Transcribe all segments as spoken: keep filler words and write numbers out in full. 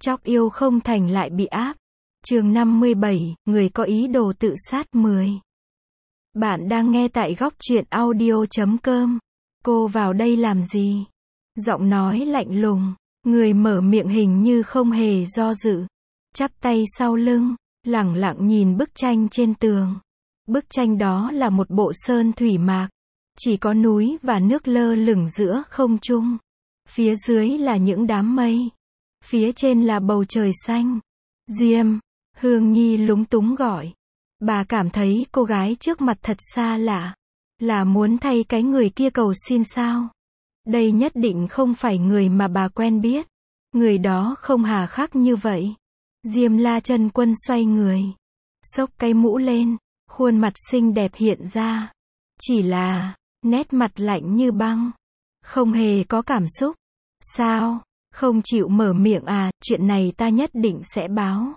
Chóc yêu không thành lại bị áp. Chương năm mươi bảy, người có ý đồ tự sát mười. Bạn đang nghe tại góc truyện audio chấm com. Cô vào đây làm gì? Giọng nói lạnh lùng, người mở miệng hình như không hề do dự. Chắp tay sau lưng, lẳng lặng nhìn bức tranh trên tường. Bức tranh đó là một bộ sơn thủy mạc. Chỉ có núi và nước lơ lửng giữa không trung. Phía dưới là những đám mây. Phía trên là bầu trời xanh. Diêm, Hương Nhi lúng túng gọi. Bà cảm thấy cô gái trước mặt thật xa lạ. Là muốn thay cái người kia cầu xin sao? Đây nhất định không phải người mà bà quen biết. Người đó không hà khắc như vậy. Diêm La Chân Quân xoay người. Xốc cái mũ lên. Khuôn mặt xinh đẹp hiện ra. Chỉ là, nét mặt lạnh như băng. Không hề có cảm xúc. Sao? Không chịu mở miệng à, chuyện này ta nhất định sẽ báo.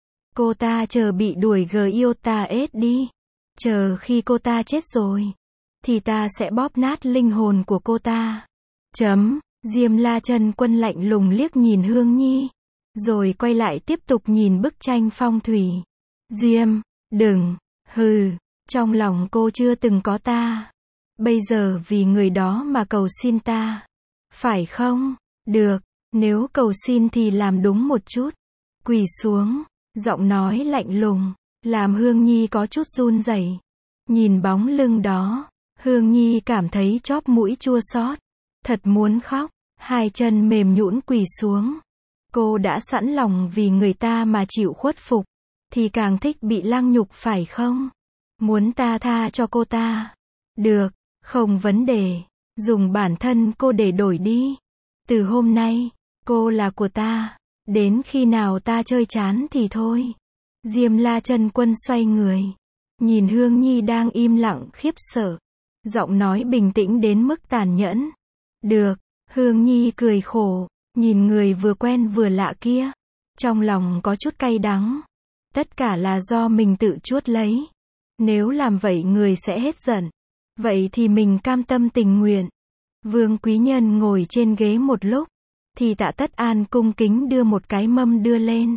Cô ta chờ bị đuổi gờ yêu ta ết đi. Chờ khi cô ta chết rồi. Thì ta sẽ bóp nát linh hồn của cô ta. Chấm, Diêm La Chân Quân lạnh lùng liếc nhìn Hương Nhi. Rồi quay lại tiếp tục nhìn bức tranh phong thủy. Diêm, đừng, hừ, trong lòng cô chưa từng có ta. Bây giờ vì người đó mà cầu xin ta. Phải không? Được, nếu cầu xin thì làm đúng một chút. Quỳ xuống, giọng nói lạnh lùng, làm Hương Nhi có chút run rẩy. Nhìn bóng lưng đó, Hương Nhi cảm thấy chóp mũi chua xót. Thật muốn khóc, hai chân mềm nhũn quỳ xuống. Cô đã sẵn lòng vì người ta mà chịu khuất phục. Thì càng thích bị lăng nhục phải không? Muốn ta tha cho cô ta? Được, không vấn đề. Dùng bản thân cô để đổi đi. Từ hôm nay, cô là của ta. Đến khi nào ta chơi chán thì thôi. Diêm La Chân Quân xoay người. Nhìn Hương Nhi đang im lặng khiếp sợ. Giọng nói bình tĩnh đến mức tàn nhẫn. Được, Hương Nhi cười khổ. Nhìn người vừa quen vừa lạ kia. Trong lòng có chút cay đắng. Tất cả là do mình tự chuốt lấy. Nếu làm vậy người sẽ hết giận. Vậy thì mình cam tâm tình nguyện. Vương Quý Nhân ngồi trên ghế một lúc. Thì Tạ Tất An cung kính đưa một cái mâm đưa lên.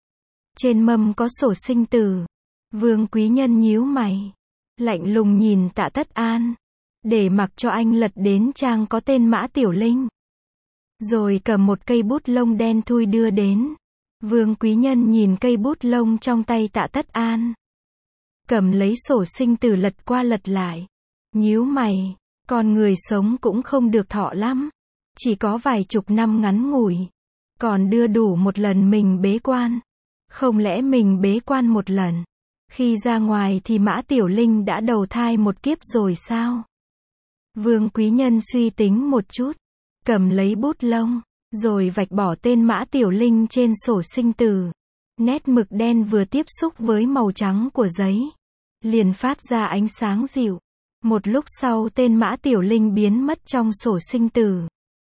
Trên mâm có sổ sinh tử. Vương Quý Nhân nhíu mày. Lạnh lùng nhìn Tạ Tất An. Để mặc cho anh lật đến trang có tên Mã Tiểu Linh. Rồi cầm một cây bút lông đen thui đưa đến. Vương Quý Nhân nhìn cây bút lông trong tay Tạ Tất An. Cầm lấy sổ sinh tử lật qua lật lại. Nhíu mày. Con người sống cũng không được thọ lắm. Chỉ có vài chục năm ngắn ngủi. Còn đưa đủ một lần mình bế quan. Không lẽ mình bế quan một lần. Khi ra ngoài thì Mã Tiểu Linh đã đầu thai một kiếp rồi sao? Vương Quý Nhân suy tính một chút. Cầm lấy bút lông. Rồi vạch bỏ tên Mã Tiểu Linh trên sổ sinh tử. Nét mực đen vừa tiếp xúc với màu trắng của giấy. Liền phát ra ánh sáng dịu. Một lúc sau tên Mã Tiểu Linh biến mất trong sổ sinh tử.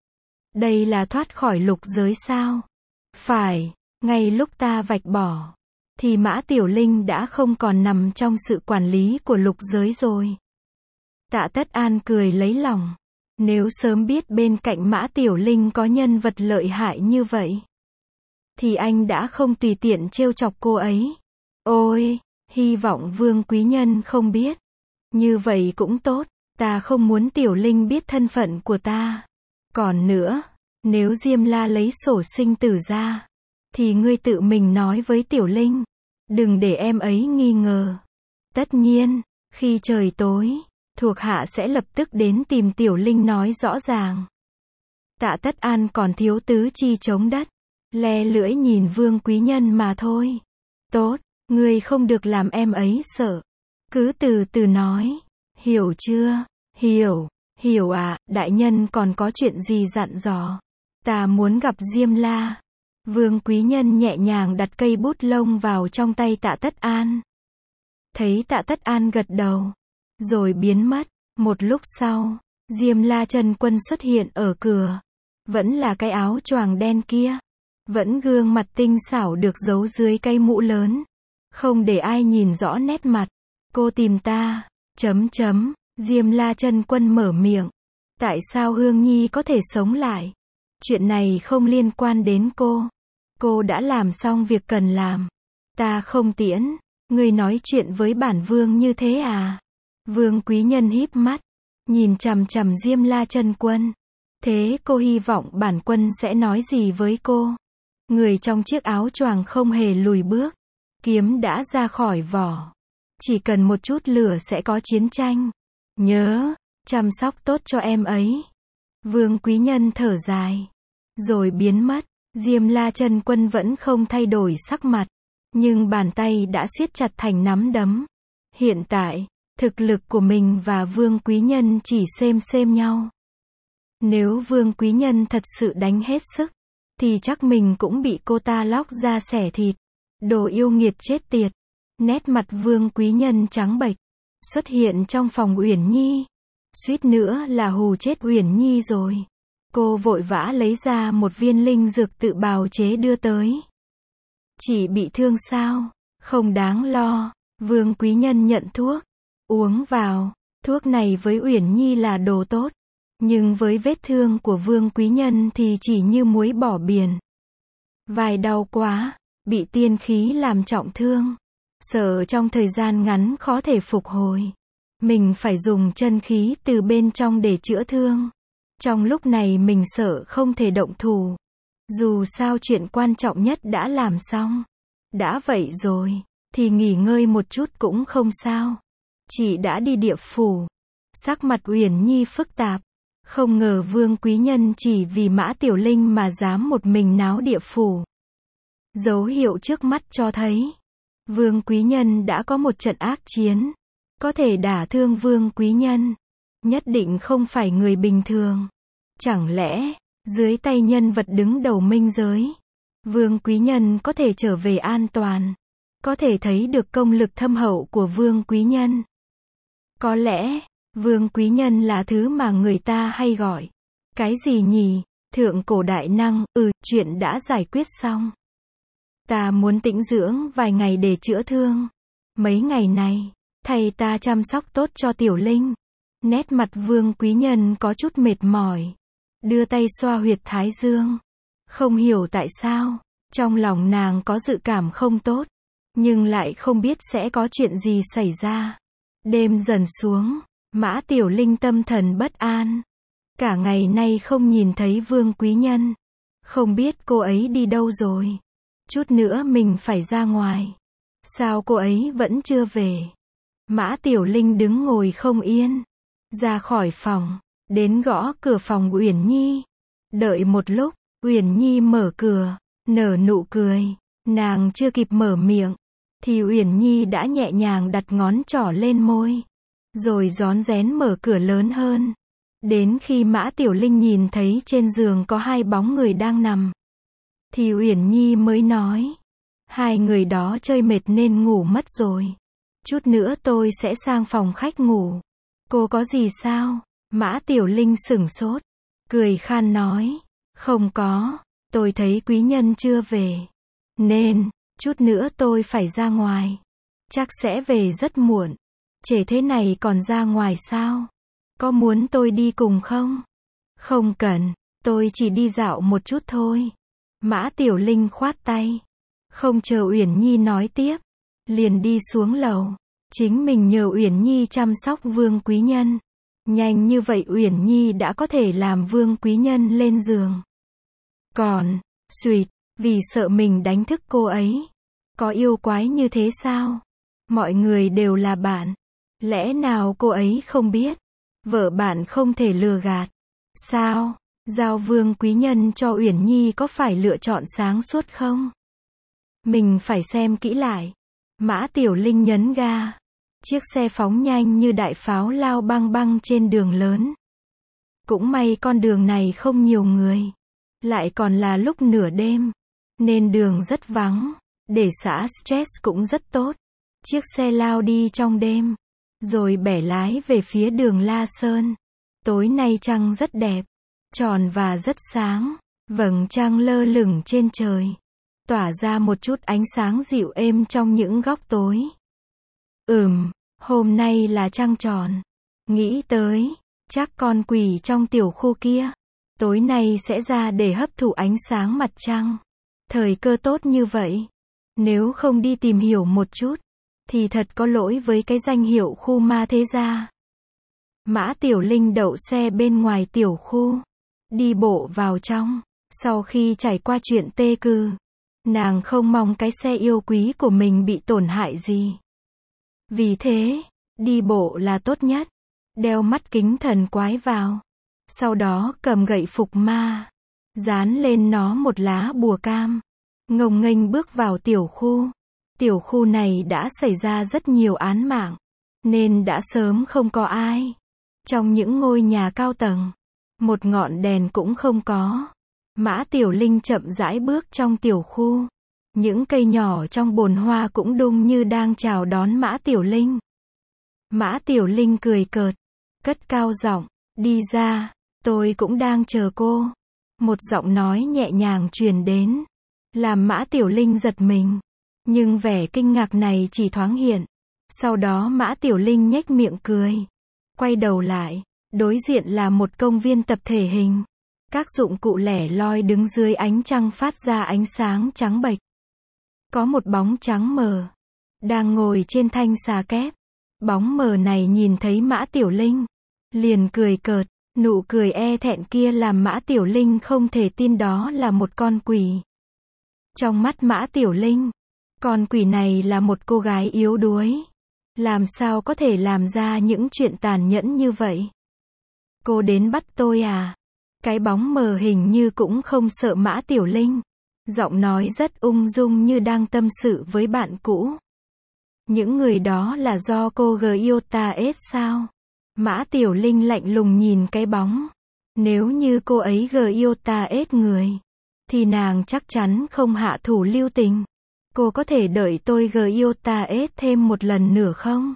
Đây là thoát khỏi lục giới sao? Phải, ngay lúc ta vạch bỏ. Thì Mã Tiểu Linh đã không còn nằm trong sự quản lý của lục giới rồi. Tạ Tất An cười lấy lòng. Nếu sớm biết bên cạnh Mã Tiểu Linh có nhân vật lợi hại như vậy. Thì anh đã không tùy tiện trêu chọc cô ấy. Ôi, hy vọng Vương Quý Nhân không biết. Như vậy cũng tốt, ta không muốn Tiểu Linh biết thân phận của ta. Còn nữa, nếu Diêm La lấy sổ sinh tử ra, thì ngươi tự mình nói với Tiểu Linh. Đừng để em ấy nghi ngờ. Tất nhiên, khi trời tối, thuộc hạ sẽ lập tức đến tìm Tiểu Linh nói rõ ràng. Tạ Tất An còn thiếu tứ chi chống đất. Le lưỡi nhìn Vương Quý Nhân mà thôi. Tốt, ngươi không được làm em ấy sợ. Cứ từ từ nói. Hiểu chưa? Hiểu, hiểu à, đại nhân còn có chuyện gì dặn dò? Ta muốn gặp Diêm La. Vương Quý Nhân nhẹ nhàng đặt cây bút lông vào trong tay Tạ Tất An. Thấy Tạ Tất An gật đầu. Rồi biến mất. Một lúc sau, Diêm La Chân Quân xuất hiện ở cửa. Vẫn là cái áo choàng đen kia. Vẫn gương mặt tinh xảo được giấu dưới cây mũ lớn. Không để ai nhìn rõ nét mặt. Cô tìm ta. Chấm chấm. Diêm La Chân Quân mở miệng. Tại sao Hương Nhi có thể sống lại? Chuyện này không liên quan đến cô. Cô đã làm xong việc cần làm. Ta không tiễn. Ngươi nói chuyện với bản vương như thế à? Vương Quý Nhân híp mắt, nhìn chằm chằm Diêm La Chân Quân. Thế cô hy vọng bản quân sẽ nói gì với cô? Người trong chiếc áo choàng không hề lùi bước. Kiếm đã ra khỏi vỏ. Chỉ cần một chút lửa sẽ có chiến tranh. Nhớ, chăm sóc tốt cho em ấy. Vương Quý Nhân thở dài, rồi biến mất. Diêm La Chân Quân vẫn không thay đổi sắc mặt, nhưng bàn tay đã siết chặt thành nắm đấm. Hiện tại, thực lực của mình và Vương Quý Nhân chỉ xem xem nhau. Nếu Vương Quý Nhân thật sự đánh hết sức, thì chắc mình cũng bị cô ta lóc ra xẻ thịt. Đồ yêu nghiệt chết tiệt. Nét mặt Vương Quý Nhân trắng bệch, xuất hiện trong phòng Uyển Nhi. Suýt nữa là hù chết Uyển Nhi rồi. Cô vội vã lấy ra một viên linh dược tự bào chế đưa tới. Chỉ bị thương sao? Không đáng lo. Vương Quý Nhân nhận thuốc, uống vào. Thuốc này với Uyển Nhi là đồ tốt, nhưng với vết thương của Vương Quý Nhân thì chỉ như muối bỏ biển. Vai đau quá, bị tiên khí làm trọng thương, sợ trong thời gian ngắn khó thể phục hồi. Mình phải dùng chân khí từ bên trong để chữa thương. Trong lúc này mình sợ không thể động thủ. Dù sao chuyện quan trọng nhất đã làm xong. Đã vậy rồi, thì nghỉ ngơi một chút cũng không sao. Chị đã đi địa phủ. Sắc mặt Uyển Nhi phức tạp. Không ngờ Vương Quý Nhân chỉ vì Mã Tiểu Linh mà dám một mình náo địa phủ. Dấu hiệu trước mắt cho thấy Vương Quý Nhân đã có một trận ác chiến. Có thể đả thương Vương Quý Nhân, nhất định không phải người bình thường. Chẳng lẽ, dưới tay nhân vật đứng đầu minh giới, Vương Quý Nhân có thể trở về an toàn, có thể thấy được công lực thâm hậu của Vương Quý Nhân. Có lẽ, Vương Quý Nhân là thứ mà người ta hay gọi. Cái gì nhỉ? Thượng cổ đại năng. Ừ, chuyện đã giải quyết xong. Ta muốn tĩnh dưỡng vài ngày để chữa thương. Mấy ngày này, thầy ta chăm sóc tốt cho Tiểu Linh. Nét mặt Vương Quý Nhân có chút mệt mỏi. Đưa tay xoa huyệt thái dương. Không hiểu tại sao, trong lòng nàng có dự cảm không tốt, nhưng lại không biết sẽ có chuyện gì xảy ra. Đêm dần xuống, Mã Tiểu Linh tâm thần bất an. Cả ngày nay không nhìn thấy Vương Quý Nhân. Không biết cô ấy đi đâu rồi. Chút nữa mình phải ra ngoài. Sao cô ấy vẫn chưa về? Mã Tiểu Linh đứng ngồi không yên. Ra khỏi phòng, đến gõ cửa phòng Uyển Nhi. Đợi một lúc, Uyển Nhi mở cửa, nở nụ cười. Nàng chưa kịp mở miệng, thì Uyển Nhi đã nhẹ nhàng đặt ngón trỏ lên môi, rồi rón rén mở cửa lớn hơn. Đến khi Mã Tiểu Linh nhìn thấy trên giường có hai bóng người đang nằm, thì Uyển Nhi mới nói, hai người đó chơi mệt nên ngủ mất rồi. Chút nữa tôi sẽ sang phòng khách ngủ. Cô có gì sao? Mã Tiểu Linh sửng sốt, cười khan nói, không có, tôi thấy quý nhân chưa về, nên, chút nữa tôi phải ra ngoài. Chắc sẽ về rất muộn. Trễ thế này còn ra ngoài sao? Có muốn tôi đi cùng không? Không cần, tôi chỉ đi dạo một chút thôi. Mã Tiểu Linh khoát tay. Không chờ Uyển Nhi nói tiếp, liền đi xuống lầu. Chính mình nhờ Uyển Nhi chăm sóc Vương Quý Nhân. Nhanh như vậy Uyển Nhi đã có thể làm Vương Quý Nhân lên giường. Còn, suýt, vì sợ mình đánh thức cô ấy. Có yêu quái như thế sao? Mọi người đều là bạn. Lẽ nào cô ấy không biết? Vợ bạn không thể lừa gạt. Sao? Giao Vương Quý Nhân cho Uyển Nhi có phải lựa chọn sáng suốt không? Mình phải xem kỹ lại. Mã Tiểu Linh nhấn ga. Chiếc xe phóng nhanh như đại pháo lao băng băng trên đường lớn. Cũng may con đường này không nhiều người. Lại còn là lúc nửa đêm, nên đường rất vắng. Để xả stress cũng rất tốt. Chiếc xe lao đi trong đêm, rồi bẻ lái về phía đường La Sơn. Tối nay trăng rất đẹp, tròn và rất sáng. Vầng trăng lơ lửng trên trời, tỏa ra một chút ánh sáng dịu êm trong những góc tối. Ừm, hôm nay là trăng tròn. Nghĩ tới, chắc con quỷ trong tiểu khu kia tối nay sẽ ra để hấp thụ ánh sáng mặt trăng. Thời cơ tốt như vậy. Nếu không đi tìm hiểu một chút, thì thật có lỗi với cái danh hiệu khu ma thế gia. Mã Tiểu Linh đậu xe bên ngoài tiểu khu. Đi bộ vào trong. Sau khi trải qua chuyện tê cư, nàng không mong cái xe yêu quý của mình bị tổn hại gì. Vì thế, đi bộ là tốt nhất. Đeo mắt kính thần quái vào. Sau đó cầm gậy phục ma. Dán lên nó một lá bùa cam. Ngông nghênh bước vào tiểu khu. Tiểu khu này đã xảy ra rất nhiều án mạng, nên đã sớm không có ai. Trong những ngôi nhà cao tầng, một ngọn đèn cũng không có. Mã Tiểu Linh chậm rãi bước trong tiểu khu. Những cây nhỏ trong bồn hoa cũng đung như đang chào đón Mã Tiểu Linh. Mã Tiểu Linh cười cợt, cất cao giọng, đi ra, tôi cũng đang chờ cô. Một giọng nói nhẹ nhàng truyền đến, làm Mã Tiểu Linh giật mình. Nhưng vẻ kinh ngạc này chỉ thoáng hiện. Sau đó Mã Tiểu Linh nhếch miệng cười. Quay đầu lại, đối diện là một công viên tập thể hình. Các dụng cụ lẻ loi đứng dưới ánh trăng phát ra ánh sáng trắng bệch. Có một bóng trắng mờ, đang ngồi trên thanh xà kép. Bóng mờ này nhìn thấy Mã Tiểu Linh, liền cười cợt. Nụ cười e thẹn kia làm Mã Tiểu Linh không thể tin đó là một con quỷ. Trong mắt Mã Tiểu Linh, con quỷ này là một cô gái yếu đuối. Làm sao có thể làm ra những chuyện tàn nhẫn như vậy? Cô đến bắt tôi à? Cái bóng mờ hình như cũng không sợ Mã Tiểu Linh. Giọng nói rất ung dung như đang tâm sự với bạn cũ. Những người đó là do cô Giota ết sao? Mã Tiểu Linh lạnh lùng nhìn cái bóng. Nếu như cô ấy Giota ết người, thì nàng chắc chắn không hạ thủ lưu tình. Cô có thể đợi tôi Giota ết thêm một lần nữa không?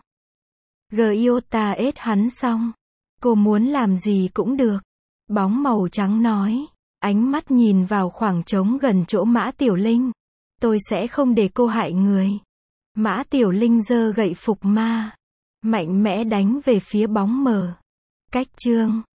Giota ết hắn xong. Cô muốn làm gì cũng được. Bóng màu trắng nói. Ánh mắt nhìn vào khoảng trống gần chỗ Mã Tiểu Linh. Tôi sẽ không để cô hại người. Mã Tiểu Linh giơ gậy phục ma, mạnh mẽ đánh về phía bóng mờ. Cách chương